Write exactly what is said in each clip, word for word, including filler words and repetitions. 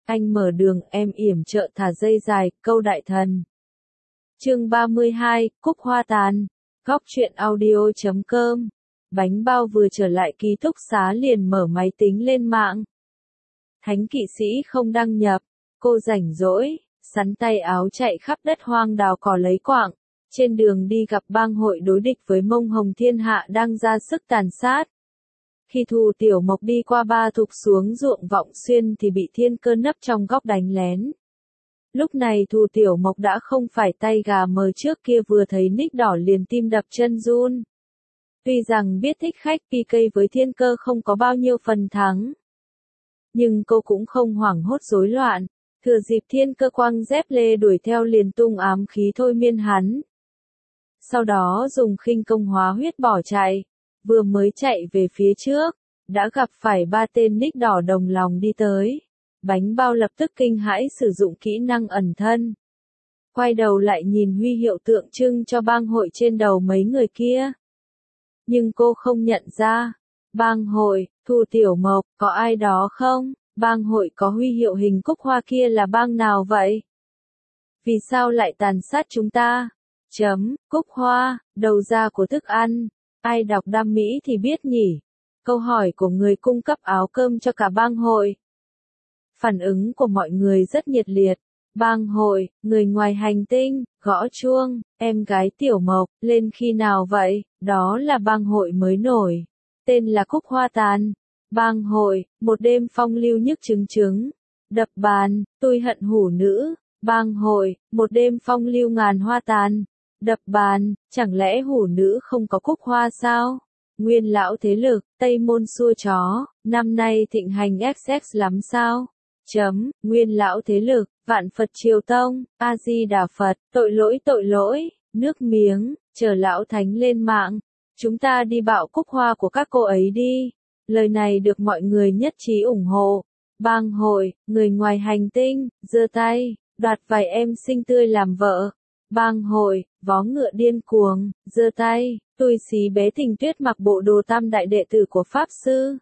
anh mở đường, em yểm trợ thả dây dài, câu đại thần. Chương ba mươi hai, Cúc Hoa Tàn. Góc truyện audio chấm com. Bánh bao vừa trở lại ký túc xá liền mở máy tính lên mạng. Thánh kỵ sĩ không đăng nhập, cô rảnh rỗi, sắn tay áo chạy khắp đất hoang đào cỏ lấy quạng. Trên đường đi gặp bang hội đối địch với Mông Hồng Thiên Hạ đang ra sức tàn sát. Khi Thù Tiểu Mộc đi qua Ba Thục xuống ruộng Vọng Xuyên thì bị Thiên Cơ nấp trong góc đánh lén. Lúc này Thù Tiểu Mộc đã không phải tay gà mờ trước kia, vừa thấy nick đỏ liền tim đập chân run. Tuy rằng biết thích khách pê ca với Thiên Cơ không có bao nhiêu phần thắng, nhưng cô cũng không hoảng hốt rối loạn. Thừa dịp Thiên Cơ quăng dép lê đuổi theo liền tung ám khí thôi miên hắn. Sau đó dùng khinh công hóa huyết bỏ chạy. Vừa mới chạy về phía trước, đã gặp phải ba tên nick đỏ đồng lòng đi tới. Bánh bao lập tức kinh hãi sử dụng kỹ năng ẩn thân. Quay đầu lại nhìn huy hiệu tượng trưng cho bang hội trên đầu mấy người kia. Nhưng cô không nhận ra. Bang hội, Thù Tiểu Mộc, có ai đó không? Bang hội có huy hiệu hình cúc hoa kia là bang nào vậy? Vì sao lại tàn sát chúng ta? Chấm, cúc hoa, đầu ra của thức ăn. Ai đọc đam mỹ thì biết nhỉ? Câu hỏi của người cung cấp áo cơm cho cả bang hội. Phản ứng của mọi người rất nhiệt liệt. Bang hội, người ngoài hành tinh, gõ chuông, em gái Tiểu Mộc, lên khi nào vậy? Đó là bang hội mới nổi. Tên là Cúc Hoa Tàn. Bang hội, một đêm phong lưu nhức chứng chứng. Đập bàn, tôi hận hủ nữ. Bang hội, một đêm phong lưu ngàn hoa tàn. Đập bàn, chẳng lẽ hủ nữ không có cúc hoa sao? Nguyên lão thế lực, Tây Môn xua chó, năm nay thịnh hành ích ích lắm sao? Chấm, nguyên lão thế lực, vạn Phật triều tông, A-di-đà Phật, tội lỗi tội lỗi, nước miếng, chờ lão thánh lên mạng. Chúng ta đi bạo cúc hoa của các cô ấy đi. Lời này được mọi người nhất trí ủng hộ. Bang hội, người ngoài hành tinh, giơ tay, đoạt vài em xinh tươi làm vợ. Bang hội, vó ngựa điên cuồng, giơ tay, tôi xí bé Tình Tuyết mặc bộ đồ tam đại đệ tử của Pháp Sư.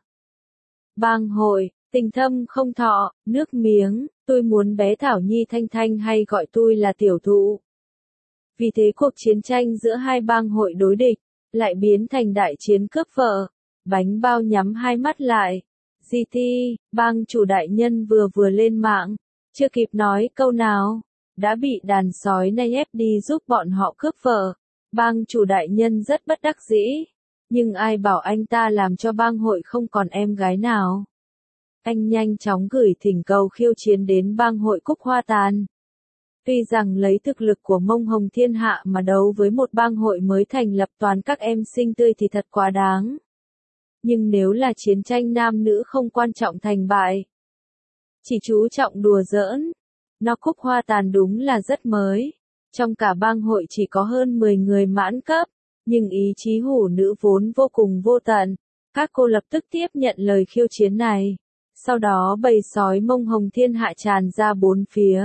Bang hội, tình thâm không thọ, nước miếng, tôi muốn bé Thảo Nhi Thanh Thanh hay gọi tôi là tiểu thụ. Vì thế cuộc chiến tranh giữa hai bang hội đối địch, lại biến thành đại chiến cướp vợ. Bánh bao nhắm hai mắt lại. giê tê, bang chủ đại nhân vừa vừa lên mạng, chưa kịp nói câu nào, đã bị đàn sói này ép đi giúp bọn họ cướp vợ. Bang chủ đại nhân rất bất đắc dĩ, nhưng ai bảo anh ta làm cho bang hội không còn em gái nào. Anh nhanh chóng gửi thỉnh cầu khiêu chiến đến bang hội Cúc Hoa Tàn. Tuy rằng lấy thực lực của Mông Hồng Thiên Hạ mà đấu với một bang hội mới thành lập toàn các em xinh tươi thì thật quá đáng. Nhưng nếu là chiến tranh nam nữ không quan trọng thành bại, chỉ chú trọng đùa giỡn, nó Cúc Hoa Tàn đúng là rất mới. Trong cả bang hội chỉ có hơn mười người mãn cấp, nhưng ý chí hủ nữ vốn vô cùng vô tận. Các cô lập tức tiếp nhận lời khiêu chiến này. Sau đó bầy sói Mông Hồng Thiên Hạ tràn ra bốn phía.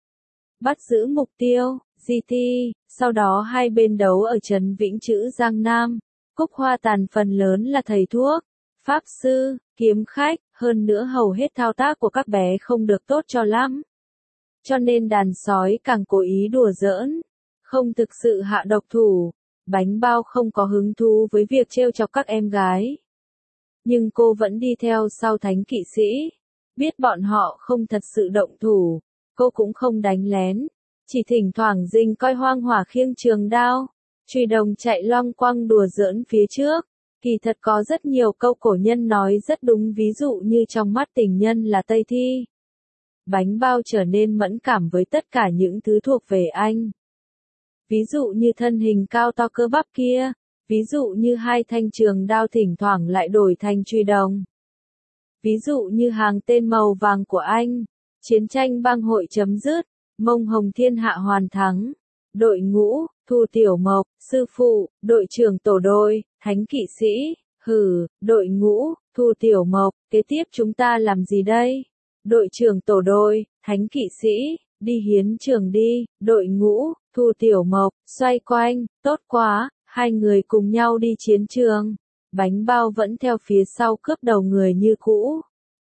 Bắt giữ mục tiêu, giê tê, sau đó hai bên đấu ở trấn Vĩnh Chữ Giang Nam. Cúc Hoa Tàn phần lớn là thầy thuốc, pháp sư, kiếm khách, hơn nữa hầu hết thao tác của các bé không được tốt cho lắm. Cho nên đàn sói càng cố ý đùa giỡn, không thực sự hạ độc thủ. Bánh bao không có hứng thú với việc trêu chọc các em gái. Nhưng cô vẫn đi theo sau thánh kỵ sĩ. Biết bọn họ không thật sự động thủ, cô cũng không đánh lén. Chỉ thỉnh thoảng rình coi hoang hỏa khiêng trường đao. Truy đồng chạy loang quăng đùa giỡn phía trước. Kỳ thật có rất nhiều câu cổ nhân nói rất đúng, ví dụ như trong mắt tình nhân là Tây Thi. Bánh bao trở nên mẫn cảm với tất cả những thứ thuộc về anh. Ví dụ như thân hình cao to cơ bắp kia. Ví dụ như hai thanh trường đao thỉnh thoảng lại đổi thành truy đồng. Ví dụ như hàng tên màu vàng của anh. Chiến tranh bang hội chấm dứt. Mông Hồng Thiên Hạ hoàn thắng. Đội ngũ, Thù Tiểu Mộc, sư phụ, đội trưởng tổ đội, thánh kỵ sĩ, hừ, đội ngũ, Thù Tiểu Mộc, kế tiếp chúng ta làm gì đây? Đội trưởng tổ đội, thánh kỵ sĩ, đi hiến trường đi, đội ngũ, Thù Tiểu Mộc, xoay quanh, tốt quá, hai người cùng nhau đi chiến trường. Bánh bao vẫn theo phía sau cướp đầu người như cũ.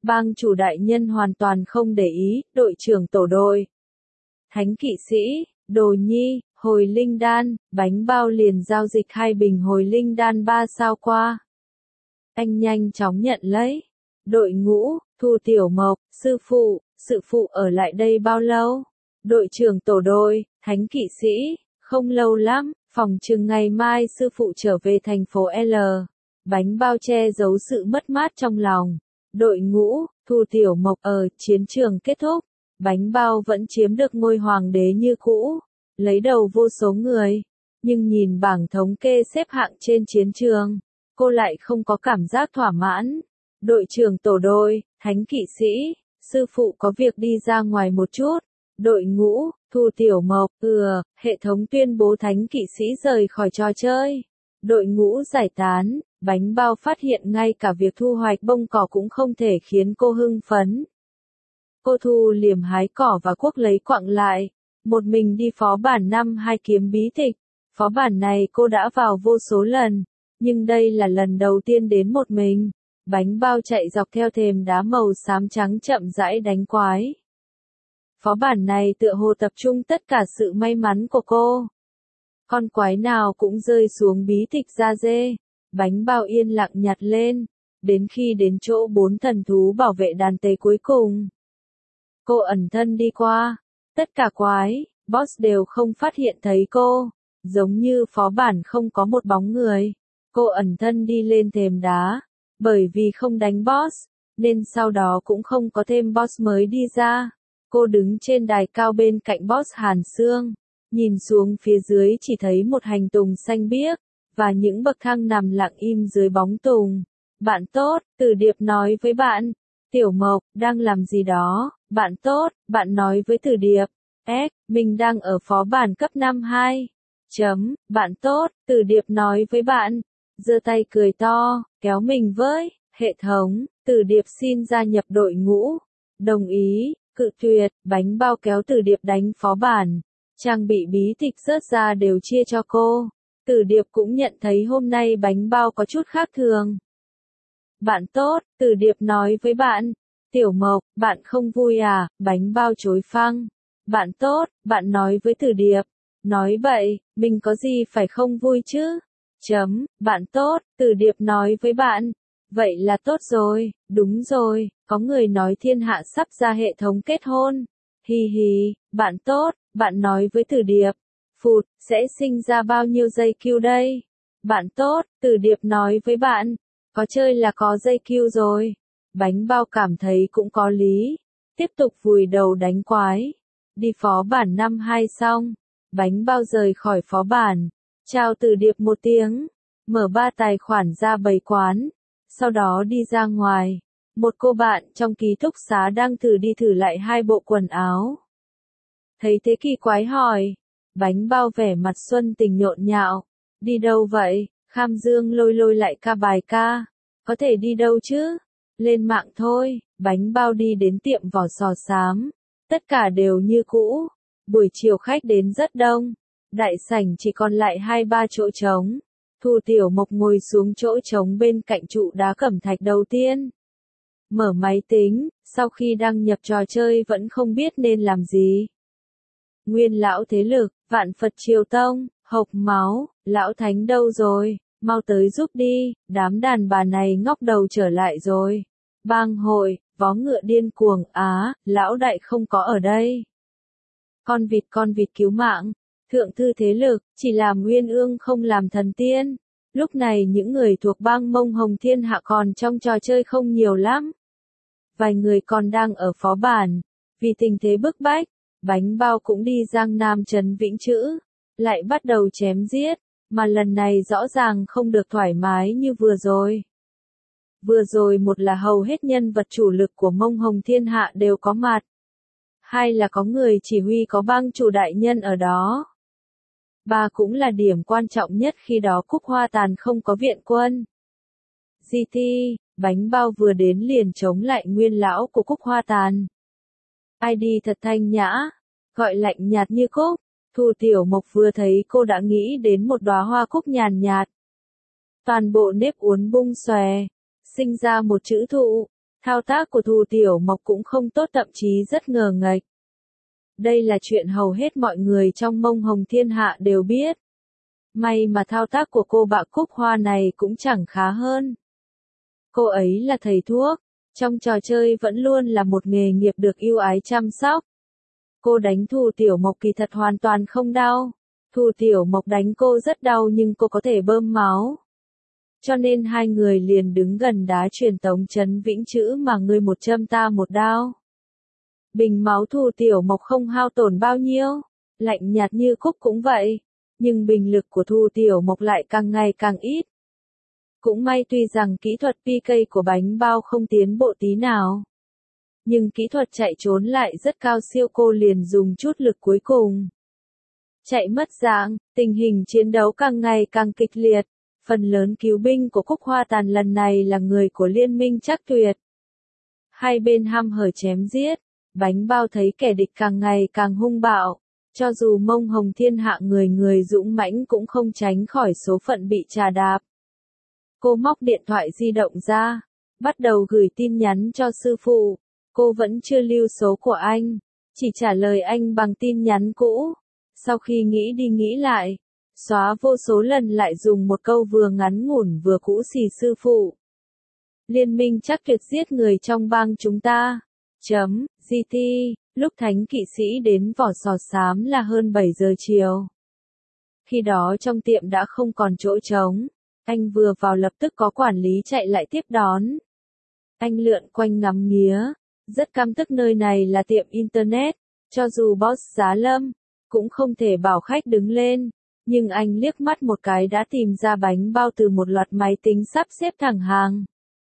Bang chủ đại nhân hoàn toàn không để ý, đội trưởng tổ đội. Thánh kỵ sĩ, Đồ Nhi, hồi linh đan, bánh bao liền giao dịch hai bình hồi linh đan ba sao qua. Anh nhanh chóng nhận lấy. Đội ngũ, Thu Tiểu Mộc, sư phụ, sự phụ ở lại đây bao lâu? Đội trưởng tổ đội, Thánh kỵ sĩ, không lâu lắm, phòng chừng ngày mai sư phụ trở về thành phố L. Bánh bao che giấu sự mất mát trong lòng. Đội ngũ, Thu Tiểu Mộc ở chiến trường kết thúc. Bánh bao vẫn chiếm được ngôi hoàng đế như cũ, lấy đầu vô số người. Nhưng nhìn bảng thống kê xếp hạng trên chiến trường, cô lại không có cảm giác thỏa mãn. Đội trưởng tổ đội, Thánh kỵ sĩ, sư phụ có việc đi ra ngoài một chút. Đội ngũ, Thu Tiểu Mộc, ừ, hệ thống tuyên bố Thánh kỵ sĩ rời khỏi trò chơi. Đội ngũ giải tán, bánh bao phát hiện ngay cả việc thu hoạch bông cỏ cũng không thể khiến cô hưng phấn. Cô thu liềm hái cỏ và cuốc lấy quặng lại, một mình đi phó bản năm hai kiếm bí tịch. Phó bản này cô đã vào vô số lần, nhưng đây là lần đầu tiên đến một mình. Bánh bao chạy dọc theo thềm đá màu xám trắng chậm rãi đánh quái. Phó bản này tựa hồ tập trung tất cả sự may mắn của cô. Con quái nào cũng rơi xuống bí tịch da dê. Bánh bao yên lặng nhặt lên, đến khi đến chỗ bốn thần thú bảo vệ đàn tế cuối cùng. Cô ẩn thân đi qua, tất cả quái, boss đều không phát hiện thấy cô, giống như phó bản không có một bóng người. Cô ẩn thân đi lên thềm đá, bởi vì không đánh boss, nên sau đó cũng không có thêm boss mới đi ra. Cô đứng trên đài cao bên cạnh boss Hàn Sương, nhìn xuống phía dưới chỉ thấy một hành tùng xanh biếc, và những bậc thang nằm lặng im dưới bóng tùng. Bạn tốt, Từ Điệp nói với bạn. Tiểu Mộc, đang làm gì đó? Bạn tốt, bạn nói với Từ Điệp. S, mình đang ở phó bản cấp năm hai. Chấm, bạn tốt, Từ Điệp nói với bạn. Giơ tay cười to, kéo mình với. Hệ thống, Từ Điệp xin gia nhập đội ngũ. Đồng ý, cự tuyệt, bánh bao kéo Từ Điệp đánh phó bản. Trang bị bí tịch rớt ra đều chia cho cô. Từ Điệp cũng nhận thấy hôm nay bánh bao có chút khác thường. Bạn tốt, Từ Điệp nói với bạn. Tiểu Mộc, bạn không vui à? Bánh bao chối phăng. Bạn tốt, bạn nói với Từ Điệp. Nói bậy, mình có gì phải không vui chứ? Chấm, bạn tốt, Từ Điệp nói với bạn. Vậy là tốt rồi, đúng rồi, có người nói thiên hạ sắp ra hệ thống kết hôn. Hi hi, bạn tốt, bạn nói với Từ Điệp. Phụt, sẽ sinh ra bao nhiêu dây Q đây? Bạn tốt, Từ Điệp nói với bạn. Có chơi là có dây Q rồi. Bánh bao cảm thấy cũng có lý. Tiếp tục vùi đầu đánh quái. Đi phó bản năm hai xong. Bánh bao rời khỏi phó bản. Chào Từ Điệp một tiếng. Mở ba tài khoản ra bày quán. Sau đó đi ra ngoài. Một cô bạn trong ký túc xá đang thử đi thử lại hai bộ quần áo. Thấy thế kỳ quái hỏi. Bánh bao vẻ mặt xuân tình nhộn nhạo. Đi đâu vậy? Kham Dương lôi lôi lại ca bài ca. Có thể đi đâu chứ? Lên mạng thôi. Bánh bao đi đến tiệm vỏ sò xám. Tất cả đều như cũ. Buổi chiều khách đến rất đông. Đại sảnh chỉ còn lại hai ba chỗ trống. Thu Tiểu Mộc ngồi xuống chỗ trống bên cạnh trụ đá cẩm thạch đầu tiên. Mở máy tính, sau khi đăng nhập trò chơi vẫn không biết nên làm gì. Nguyên lão thế lực, Vạn Phật Triều Tông, hộc máu, lão thánh đâu rồi, mau tới giúp đi, đám đàn bà này ngóc đầu trở lại rồi. Bang hội, vó ngựa điên cuồng, á, lão đại không có ở đây. Con vịt con vịt cứu mạng, thượng thư thế lực, chỉ làm Nguyên Ương không làm thần tiên. Lúc này những người thuộc bang Mông Hồng Thiên Hạ còn trong trò chơi không nhiều lắm. Vài người còn đang ở phó bản, vì tình thế bức bách. Bánh bao cũng đi Giang Nam Trấn Vĩnh Chữ, lại bắt đầu chém giết, mà lần này rõ ràng không được thoải mái như vừa rồi. Vừa rồi một là hầu hết nhân vật chủ lực của Mông Hồng Thiên Hạ đều có mặt. Hai là có người chỉ huy có bang chủ đại nhân ở đó. Ba cũng là điểm quan trọng nhất khi đó Cúc Hoa Tàn không có viện quân. giê tê, bánh bao vừa đến liền chống lại nguyên lão của Cúc Hoa Tàn. i đê thật thanh nhã, gọi lạnh nhạt như cúc. Thu Tiểu Mộc vừa thấy cô đã nghĩ đến một đóa hoa cúc nhàn nhạt. Toàn bộ nếp uốn bung xòe, sinh ra một chữ thụ. Thao tác của Thu Tiểu Mộc cũng không tốt, thậm chí rất ngờ nghệch. Đây là chuyện hầu hết mọi người trong Mông Hồng Thiên Hạ đều biết. May mà thao tác của cô Bạ Cúc Hoa này cũng chẳng khá hơn. Cô ấy là thầy thuốc, trong trò chơi vẫn luôn là một nghề nghiệp được yêu ái chăm sóc. Cô đánh Thu Tiểu Mộc kỳ thật hoàn toàn không đau. Thu Tiểu Mộc đánh cô rất đau nhưng cô có thể bơm máu. Cho nên hai người liền đứng gần đá truyền tống Trấn Vĩnh Chữ mà ngươi một châm ta một đao. Bình máu Thu Tiểu Mộc không hao tổn bao nhiêu, lạnh nhạt như cúc cũng vậy, nhưng bình lực của Thu Tiểu Mộc lại càng ngày càng ít. Cũng may tuy rằng kỹ thuật pê ca của bánh bao không tiến bộ tí nào, nhưng kỹ thuật chạy trốn lại rất cao siêu, cô liền dùng chút lực cuối cùng. Chạy mất dạng, tình hình chiến đấu càng ngày càng kịch liệt, phần lớn cứu binh của Cúc Hoa Tàn lần này là người của Liên minh Trác Tuyệt. Hai bên hăm hở chém giết, bánh bao thấy kẻ địch càng ngày càng hung bạo, cho dù Mông Hồng Thiên Hạ người người dũng mãnh cũng không tránh khỏi số phận bị trà đạp. Cô móc điện thoại di động ra, bắt đầu gửi tin nhắn cho sư phụ. Cô vẫn chưa lưu số của anh, chỉ trả lời anh bằng tin nhắn cũ. Sau khi nghĩ đi nghĩ lại, xóa vô số lần lại dùng một câu vừa ngắn ngủn vừa cũ xì sư phụ. Liên minh Trác Tuyệt giết người trong bang chúng ta. Chấm, giê tê, lúc thánh kỵ sĩ đến Vỏ Sò Xám là hơn bảy giờ chiều. Khi đó trong tiệm đã không còn chỗ trống. Anh vừa vào lập tức có quản lý chạy lại tiếp đón. Anh lượn quanh ngắm nghía, rất căm tức nơi này là tiệm Internet, cho dù boss Giá Lâm, cũng không thể bảo khách đứng lên, nhưng anh liếc mắt một cái đã tìm ra bánh bao từ một loạt máy tính sắp xếp thẳng hàng.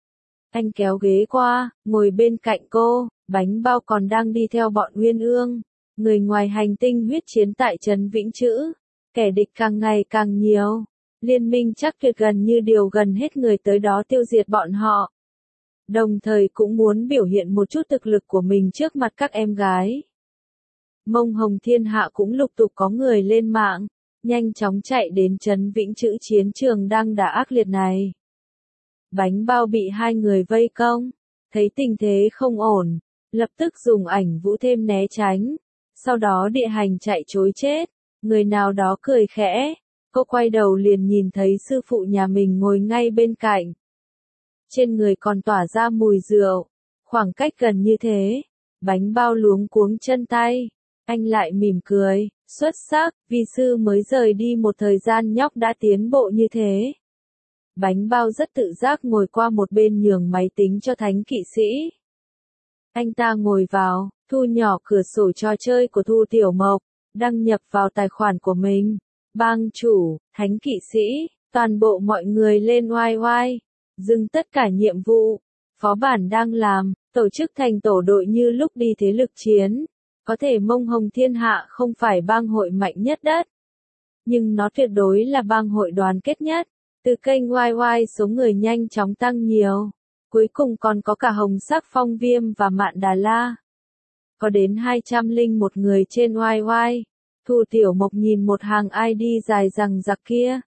Anh kéo ghế qua, ngồi bên cạnh cô, bánh bao còn đang đi theo bọn Uyên Ương, người ngoài hành tinh huyết chiến tại Trấn Vĩnh Chữ, kẻ địch càng ngày càng nhiều. Liên minh Trác Tuyệt gần như điều gần hết người tới đó tiêu diệt bọn họ. Đồng thời cũng muốn biểu hiện một chút thực lực của mình trước mặt các em gái. Mông Hồng Thiên Hạ cũng lục tục có người lên mạng, nhanh chóng chạy đến Trấn Vĩnh Chữ chiến trường đang đả ác liệt này. Bánh bao bị hai người vây công, thấy tình thế không ổn, lập tức dùng ảnh vũ thêm né tránh, sau đó địa hành chạy trối chết, người nào đó cười khẽ. Cô quay đầu liền nhìn thấy sư phụ nhà mình ngồi ngay bên cạnh. Trên người còn tỏa ra mùi rượu. Khoảng cách gần như thế. Bánh bao luống cuống chân tay. Anh lại mỉm cười. Xuất sắc, vi sư mới rời đi một thời gian nhóc đã tiến bộ như thế. Bánh bao rất tự giác ngồi qua một bên nhường máy tính cho thánh kỵ sĩ. Anh ta ngồi vào, thu nhỏ cửa sổ trò chơi của Thu Tiểu Mộc, đăng nhập vào tài khoản của mình. Bang chủ, thánh kỵ sĩ, toàn bộ mọi người lên oai oai, dừng tất cả nhiệm vụ, phó bản đang làm, tổ chức thành tổ đội như lúc đi thế lực chiến. Có thể Mông Hồng Thiên Hạ không phải bang hội mạnh nhất đất, nhưng nó tuyệt đối là bang hội đoàn kết nhất. Từ kênh oai oai số người nhanh chóng tăng nhiều, cuối cùng còn có cả Hồng Sắc Phong Viêm và Mạn Đà La. Có đến hai trăm lẻ một người trên oai oai. Thu Tiểu Mộc nhìn một hàng i đê dài dằng dặc kia.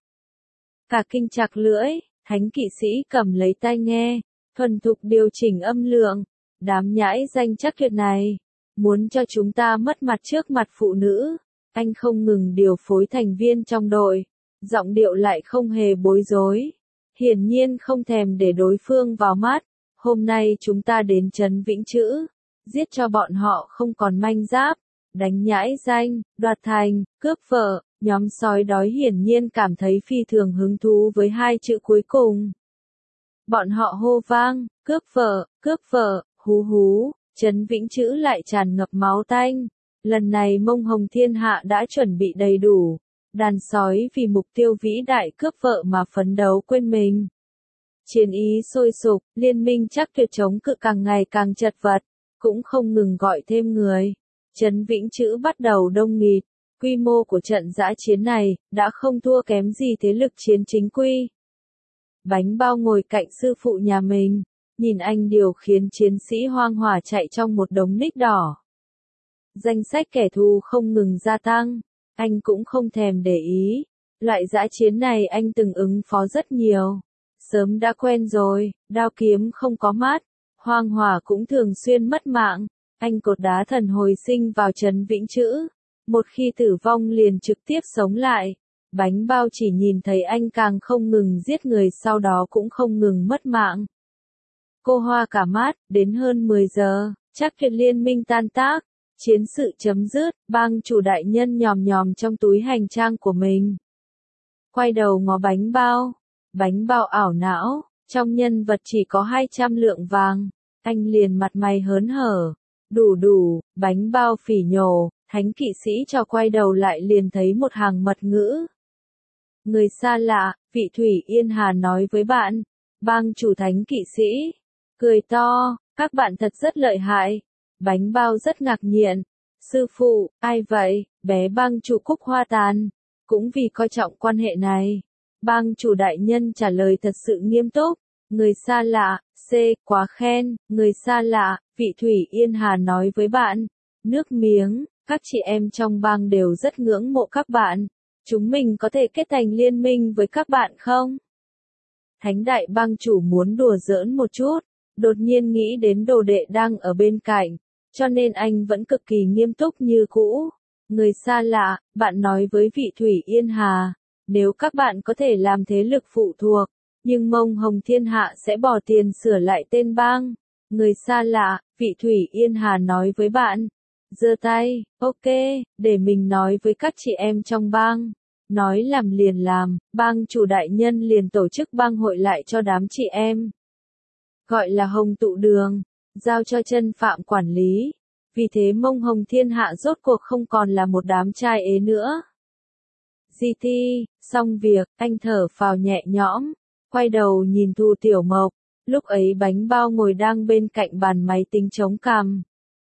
Cả kinh chạc lưỡi, thánh kỵ sĩ cầm lấy tai nghe, thuần thục điều chỉnh âm lượng. Đám nhãi danh Trác Tuyệt này, muốn cho chúng ta mất mặt trước mặt phụ nữ. Anh không ngừng điều phối thành viên trong đội, giọng điệu lại không hề bối rối. Hiển nhiên không thèm để đối phương vào mắt. Hôm nay chúng ta đến Trấn Vĩnh Chữ, giết cho bọn họ không còn manh giáp. Đánh nhãi danh, đoạt thành, cướp vợ, nhóm sói đói hiển nhiên cảm thấy phi thường hứng thú với hai chữ cuối cùng. Bọn họ hô vang, cướp vợ, cướp vợ, hú hú, Trấn Vĩnh Chữ lại tràn ngập máu tanh. Lần này Mông Hồng Thiên Hạ đã chuẩn bị đầy đủ, đàn sói vì mục tiêu vĩ đại cướp vợ mà phấn đấu quên mình. Chiến ý sôi sục, liên minh Trác Tuyệt chống cự càng ngày càng chật vật, cũng không ngừng gọi thêm người. Trấn Vĩnh Chữ bắt đầu đông nghịt, quy mô của trận dã chiến này, đã không thua kém gì thế lực chiến chính quy. Bánh bao ngồi cạnh sư phụ nhà mình, nhìn anh điều khiến chiến sĩ hoang hỏa chạy trong một đống nick đỏ. Danh sách kẻ thù không ngừng gia tăng, anh cũng không thèm để ý, loại dã chiến này anh từng ứng phó rất nhiều. Sớm đã quen rồi, đao kiếm không có mắt, Hoang Hòa cũng thường xuyên mất mạng. Anh cột đá thần hồi sinh vào trấn Vĩnh Trữ. Một khi tử vong liền trực tiếp sống lại. Bánh bao chỉ nhìn thấy anh càng không ngừng giết người, sau đó cũng không ngừng mất mạng. Cô hoa cả mắt, đến hơn mười giờ, chắc Kiệt liên minh tan tác. Chiến sự chấm dứt, bang chủ đại nhân nhòm nhòm trong túi hành trang của mình. Quay đầu ngó bánh bao. Bánh bao ảo não, trong nhân vật chỉ có hai trăm lượng vàng. Anh liền mặt mày hớn hở. Đủ đủ, bánh bao phỉ nhổ, thánh kỵ sĩ cho quay đầu lại liền thấy một hàng mật ngữ. Người xa lạ, vị Thủy Yên Hà nói với bạn. Bang chủ thánh kỵ sĩ. Cười to, các bạn thật rất lợi hại. Bánh bao rất ngạc nhiên. Sư phụ, ai vậy? Bé bang chủ Cúc Hoa Tàn. Cũng vì coi trọng quan hệ này. Bang chủ đại nhân trả lời thật sự nghiêm túc. Người xa lạ, C, quá khen. Người xa lạ, vị Thủy Yên Hà nói với bạn. Nước miếng, các chị em trong bang đều rất ngưỡng mộ các bạn. Chúng mình có thể kết thành liên minh với các bạn không? Thánh đại bang chủ muốn đùa giỡn một chút. Đột nhiên nghĩ đến đồ đệ đang ở bên cạnh. Cho nên anh vẫn cực kỳ nghiêm túc như cũ. Người xa lạ, bạn nói với vị Thủy Yên Hà. Nếu các bạn có thể làm thế lực phụ thuộc, nhưng Mông Hồng Thiên Hạ sẽ bỏ tiền sửa lại tên bang. Người xa lạ, vị Thủy Yên Hà nói với bạn. Giơ tay, ok, để mình nói với các chị em trong bang. Nói làm liền làm, bang chủ đại nhân liền tổ chức bang hội lại cho đám chị em. Gọi là Hồng Tụ Đường, giao cho Chân Phạm quản lý. Vì thế Mông Hồng Thiên Hạ rốt cuộc không còn là một đám trai ế nữa. giê tê, xong việc, anh thở phào nhẹ nhõm, quay đầu nhìn Thu Tiểu Mộc, lúc ấy bánh bao ngồi đang bên cạnh bàn máy tính chống cằm.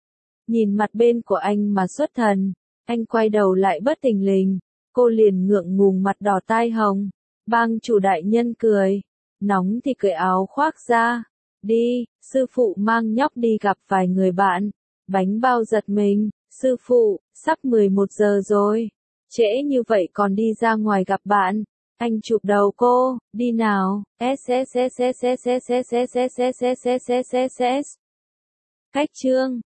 Nhìn mặt bên của anh mà xuất thần, anh quay đầu lại bất thình lình, cô liền ngượng ngùng mặt đỏ tai hồng. Bang chủ đại nhân cười, nóng thì cởi áo khoác ra. Đi, sư phụ mang nhóc đi gặp vài người bạn. Bánh bao giật mình, sư phụ, sắp mười một giờ rồi. Trễ như vậy còn đi ra ngoài gặp bạn. Anh chụp đầu cô, đi nào. Cách chương